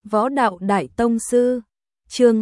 Võ đạo đại tông sư, chương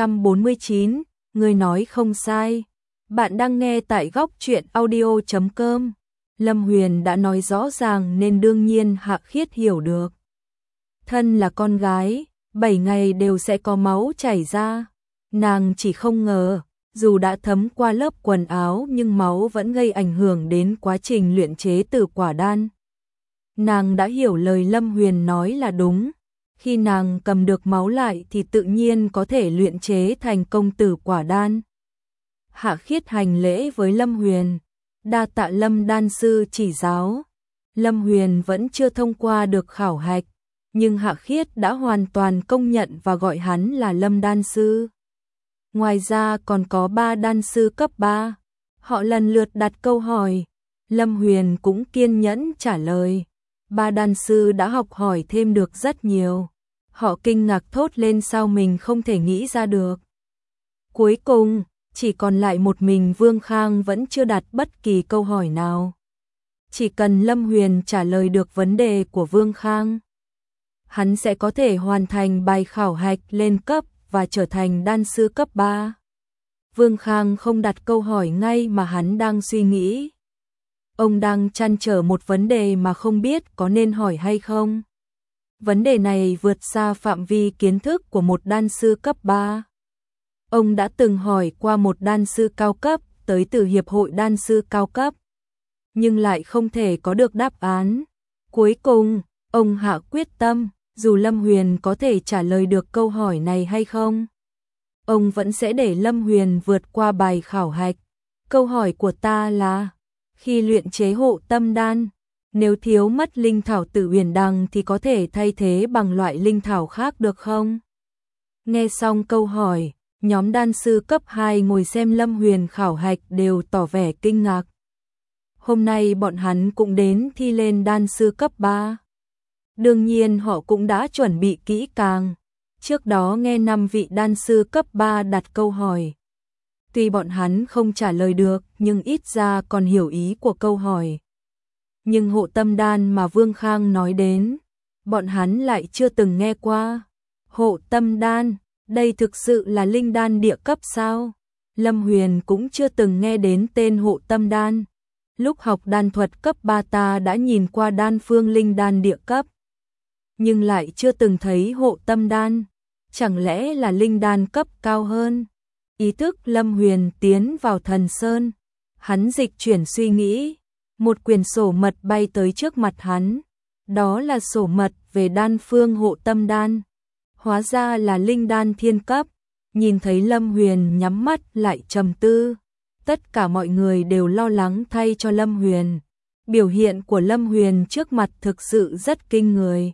249, người nói không sai. Bạn đang nghe tại góc truyện audio.com. Lâm Huyền đã nói rõ ràng nên đương nhiên Hạ Khiết hiểu được. Thân là con gái, 7 ngày đều sẽ có máu chảy ra. Nàng chỉ không ngờ, dù đã thấm qua lớp quần áo nhưng máu vẫn gây ảnh hưởng đến quá trình luyện chế tử quả đan. Nàng đã hiểu lời Lâm Huyền nói là đúng. Khi nàng cầm được máu lại thì tự nhiên có thể luyện chế thành công tử quả đan. Hạ Khiết hành lễ với Lâm Huyền, đa tạ Lâm đan sư chỉ giáo. Lâm Huyền vẫn chưa thông qua được khảo hạch, nhưng Hạ Khiết đã hoàn toàn công nhận và gọi hắn là Lâm đan sư. Ngoài ra còn có 3 đan sư cấp 3, họ lần lượt đặt câu hỏi, Lâm Huyền cũng kiên nhẫn trả lời. 3 đan sư đã học hỏi thêm được rất nhiều. Họ kinh ngạc thốt lên sao mình không thể nghĩ ra được. Cuối cùng, chỉ còn lại một mình Vương Khang vẫn chưa đặt bất kỳ câu hỏi nào. Chỉ cần Lâm Huyền trả lời được vấn đề của Vương Khang, hắn sẽ có thể hoàn thành bài khảo hạch lên cấp và trở thành đan sư cấp 3. Vương Khang không đặt câu hỏi ngay mà hắn đang suy nghĩ. Ông đang trăn trở một vấn đề mà không biết có nên hỏi hay không. Vấn đề này vượt xa phạm vi kiến thức của một đan sư cấp 3. Ông đã từng hỏi qua một đan sư cao cấp tới từ Hiệp hội Đan sư cao cấp, nhưng lại không thể có được đáp án. Cuối cùng, ông hạ quyết tâm, dù Lâm Huyền có thể trả lời được câu hỏi này hay không, ông vẫn sẽ để Lâm Huyền vượt qua bài khảo hạch. Câu hỏi của ta là, khi luyện chế hộ tâm đan, nếu thiếu mất linh thảo Tử Huyền Đằng thì có thể thay thế bằng loại linh thảo khác được không? Nghe xong câu hỏi, nhóm đan sư cấp 2 ngồi xem Lâm Huyền khảo hạch đều tỏ vẻ kinh ngạc. Hôm nay bọn hắn cũng đến thi lên đan sư cấp 3. Đương nhiên họ cũng đã chuẩn bị kỹ càng. Trước đó nghe 5 vị đan sư cấp 3 đặt câu hỏi. Tuy bọn hắn không trả lời được nhưng ít ra còn hiểu ý của câu hỏi. Nhưng hộ tâm đan mà Vương Khang nói đến, bọn hắn lại chưa từng nghe qua. Hộ tâm đan, đây thực sự là linh đan địa cấp sao? Lâm Huyền cũng chưa từng nghe đến tên hộ tâm đan. Lúc học đan thuật cấp 3 ta đã nhìn qua đan phương linh đan địa cấp, nhưng lại chưa từng thấy hộ tâm đan. Chẳng lẽ là linh đan cấp cao hơn? Ý thức Lâm Huyền tiến vào thần sơn. Hắn dịch chuyển suy nghĩ. Một quyển sổ mật bay tới trước mặt hắn. Đó là sổ mật về đan phương hộ tâm đan. Hóa ra là linh đan thiên cấp. Nhìn thấy Lâm Huyền nhắm mắt lại trầm tư. Tất cả mọi người đều lo lắng thay cho Lâm Huyền. Biểu hiện của Lâm Huyền trước mặt thực sự rất kinh người.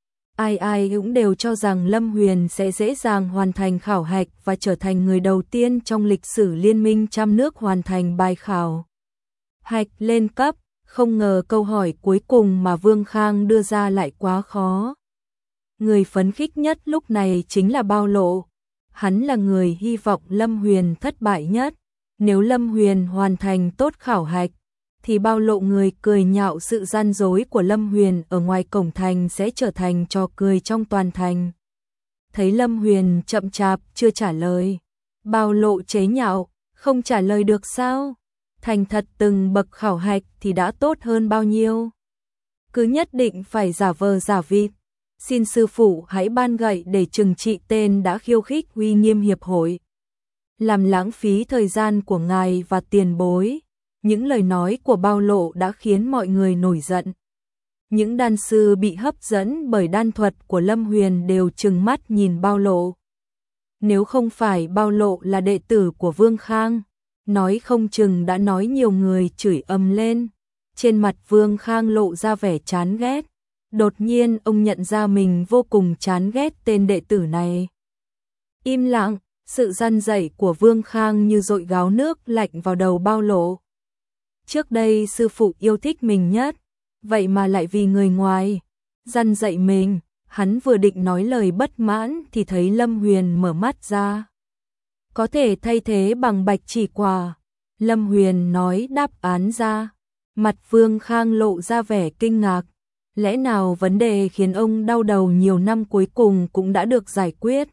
Ai ai cũng đều cho rằng Lâm Huyền sẽ dễ dàng hoàn thành khảo hạch và trở thành người đầu tiên trong lịch sử Liên minh trăm nước hoàn thành bài khảo hạch lên cấp. Không ngờ câu hỏi cuối cùng mà Vương Khang đưa ra lại quá khó. Người phấn khích nhất lúc này chính là Bao Lộ. Hắn là người hy vọng Lâm Huyền thất bại nhất. Nếu Lâm Huyền hoàn thành tốt khảo hạch, thì Bao Lộ người cười nhạo sự gian dối của Lâm Huyền ở ngoài cổng thành sẽ trở thành trò cười trong toàn thành. Thấy Lâm Huyền chậm chạp chưa trả lời, Bao Lộ chế nhạo, không trả lời được sao? Thành thật từng bậc khảo hạch thì đã tốt hơn bao nhiêu? Cứ nhất định phải giả vờ giả vịt. Xin sư phụ hãy ban gậy để trừng trị tên đã khiêu khích uy nghiêm hiệp hội, làm lãng phí thời gian của ngài và tiền bối. Những lời nói của Bao Lộ đã khiến mọi người nổi giận. Những đan sư bị hấp dẫn bởi đan thuật của Lâm Huyền đều trừng mắt nhìn Bao Lộ. Nếu không phải Bao Lộ là đệ tử của Vương Khang, nói không chừng đã nói nhiều người chửi ầm lên. Trên mặt Vương Khang lộ ra vẻ chán ghét. Đột nhiên ông nhận ra mình vô cùng chán ghét tên đệ tử này. Im lặng, sự răn dạy của Vương Khang như dội gáo nước lạnh vào đầu Bao Lộ. Trước đây sư phụ yêu thích mình nhất, vậy mà lại vì người ngoài răn dạy mình. Hắn vừa định nói lời bất mãn thì thấy Lâm Huyền mở mắt ra. Có thể thay thế bằng bạch chỉ quả. Lâm Huyền nói đáp án ra. Mặt Vương Khang lộ ra vẻ kinh ngạc. Lẽ nào vấn đề khiến ông đau đầu nhiều năm cuối cùng cũng đã được giải quyết?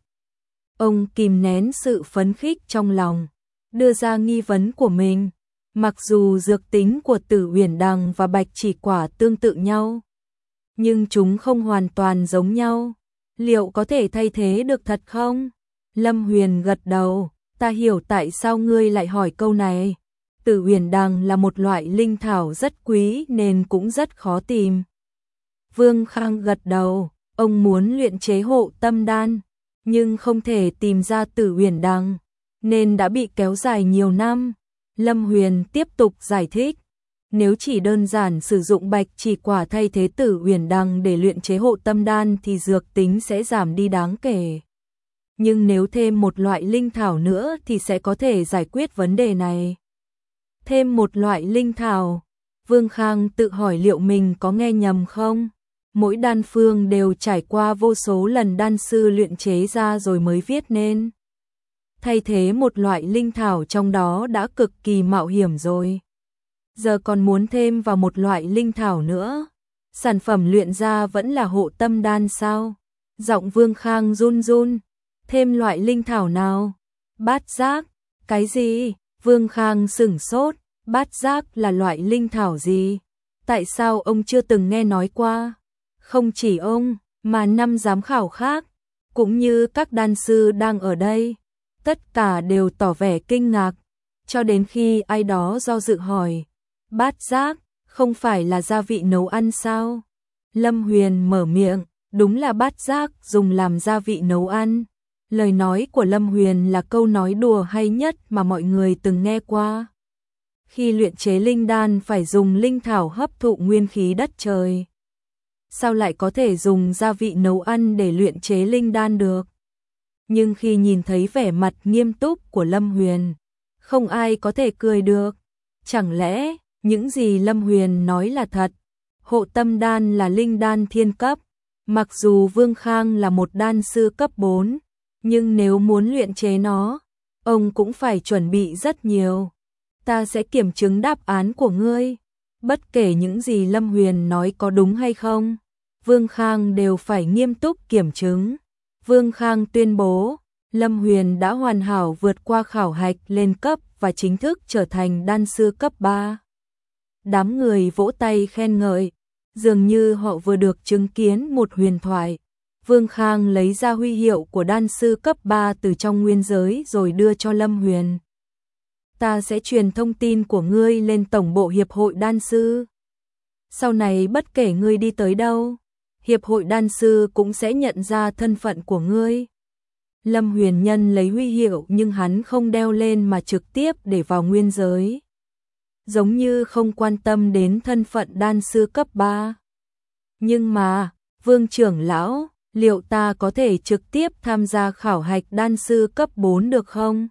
Ông kìm nén sự phấn khích trong lòng, đưa ra nghi vấn của mình. Mặc dù dược tính của Tử Uyển Đằng và Bạch Chỉ Quả tương tự nhau, nhưng chúng không hoàn toàn giống nhau. Liệu có thể thay thế được thật không? Lâm Huyền gật đầu, ta hiểu tại sao ngươi lại hỏi câu này. Tử Uyển Đằng là một loại linh thảo rất quý nên cũng rất khó tìm. Vương Khang gật đầu, ông muốn luyện chế hộ tâm đan, nhưng không thể tìm ra Tử Uyển Đằng, nên đã bị kéo dài nhiều năm. Lâm Huyền tiếp tục giải thích, nếu chỉ đơn giản sử dụng Bạch Chỉ Quả thay thế Tử Uyển Đằng để luyện chế hộ tâm đan thì dược tính sẽ giảm đi đáng kể. Nhưng nếu thêm một loại linh thảo nữa thì sẽ có thể giải quyết vấn đề này. Thêm một loại linh thảo, Vương Khang tự hỏi liệu mình có nghe nhầm không? Mỗi đan phương đều trải qua vô số lần đan sư luyện chế ra rồi mới viết nên. Thay thế một loại linh thảo trong đó đã cực kỳ mạo hiểm rồi. Giờ còn muốn thêm vào một loại linh thảo nữa. Sản phẩm luyện ra vẫn là hộ tâm đan sao? Giọng Vương Khang run run. Thêm loại linh thảo nào? Bát giác. Cái gì? Vương Khang sửng sốt. Bát giác là loại linh thảo gì? Tại sao ông chưa từng nghe nói qua? Không chỉ ông, mà 5 giám khảo khác, cũng như các đan sư đang ở đây, tất cả đều tỏ vẻ kinh ngạc, cho đến khi ai đó do dự hỏi, bát giác, không phải là gia vị nấu ăn sao? Lâm Huyền mở miệng, đúng là bát giác dùng làm gia vị nấu ăn. Lời nói của Lâm Huyền là câu nói đùa hay nhất mà mọi người từng nghe qua. Khi luyện chế linh đan phải dùng linh thảo hấp thụ nguyên khí đất trời. Sao lại có thể dùng gia vị nấu ăn để luyện chế linh đan được? Nhưng khi nhìn thấy vẻ mặt nghiêm túc của Lâm Huyền, không ai có thể cười được. Chẳng lẽ những gì Lâm Huyền nói là thật? Hộ tâm đan là linh đan thiên cấp. Mặc dù Vương Khang là một đan sư cấp 4, nhưng nếu muốn luyện chế nó, ông cũng phải chuẩn bị rất nhiều. Ta sẽ kiểm chứng đáp án của ngươi. Bất kể những gì Lâm Huyền nói có đúng hay không, Vương Khang đều phải nghiêm túc kiểm chứng. Vương Khang tuyên bố, Lâm Huyền đã hoàn hảo vượt qua khảo hạch lên cấp và chính thức trở thành đan sư cấp 3. Đám người vỗ tay khen ngợi, dường như họ vừa được chứng kiến một huyền thoại. Vương Khang lấy ra huy hiệu của đan sư cấp 3 từ trong nguyên giới rồi đưa cho Lâm Huyền. Ta sẽ truyền thông tin của ngươi lên tổng bộ hiệp hội đan sư. Sau này bất kể ngươi đi tới đâu, hiệp hội đan sư cũng sẽ nhận ra thân phận của ngươi. Lâm Huyền Nhân lấy huy hiệu nhưng hắn không đeo lên mà trực tiếp để vào nguyên giới. Giống như không quan tâm đến thân phận đan sư cấp 3. Nhưng mà, Vương trưởng lão, liệu ta có thể trực tiếp tham gia khảo hạch đan sư cấp 4 được không?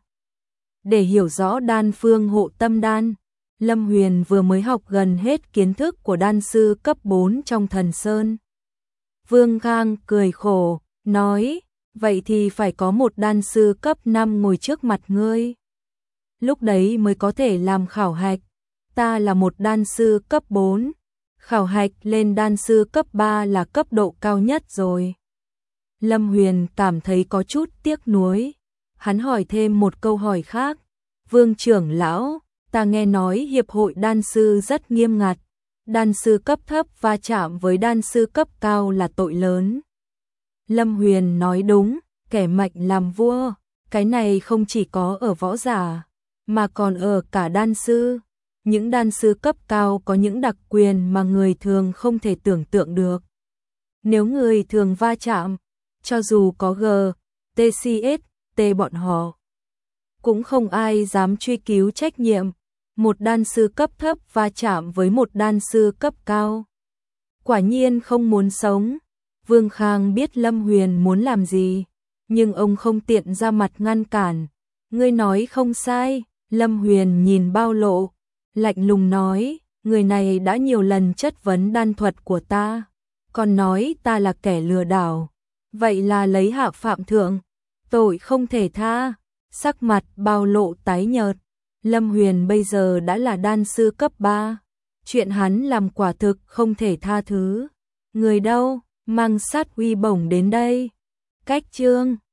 Để hiểu rõ đan phương hộ tâm đan, Lâm Huyền vừa mới học gần hết kiến thức của đan sư cấp 4 trong Thần Sơn. Vương Khang cười khổ, nói, vậy thì phải có một đan sư cấp 5 ngồi trước mặt ngươi. Lúc đấy mới có thể làm khảo hạch. Ta là một đan sư cấp 4. Khảo hạch lên đan sư cấp 3 là cấp độ cao nhất rồi. Lâm Huyền cảm thấy có chút tiếc nuối. Hắn hỏi thêm một câu hỏi khác. Vương trưởng lão, ta nghe nói hiệp hội đan sư rất nghiêm ngặt. Đan sư cấp thấp va chạm với đan sư cấp cao là tội lớn. Lâm Huyền nói đúng, kẻ mạnh làm vua. Cái này không chỉ có ở võ giả, mà còn ở cả đan sư. Những đan sư cấp cao có những đặc quyền mà người thường không thể tưởng tượng được. Nếu người thường va chạm, cho dù có G, TCS, T bọn họ, cũng không ai dám truy cứu trách nhiệm. Một đan sư cấp thấp va chạm với một đan sư cấp cao, quả nhiên không muốn sống. Vương Khang biết Lâm Huyền muốn làm gì, nhưng ông không tiện ra mặt ngăn cản. Ngươi nói không sai. Lâm Huyền nhìn Bao Lộ, lạnh lùng nói, người này đã nhiều lần chất vấn đan thuật của ta, còn nói ta là kẻ lừa đảo. Vậy là lấy hạ phạm thượng, tội không thể tha. Sắc mặt Bao Lộ tái nhợt. Lâm Huyền bây giờ đã là đan sư cấp 3, chuyện hắn làm quả thực không thể tha thứ. Người đâu, mang sát uy bổng đến đây. Cách chương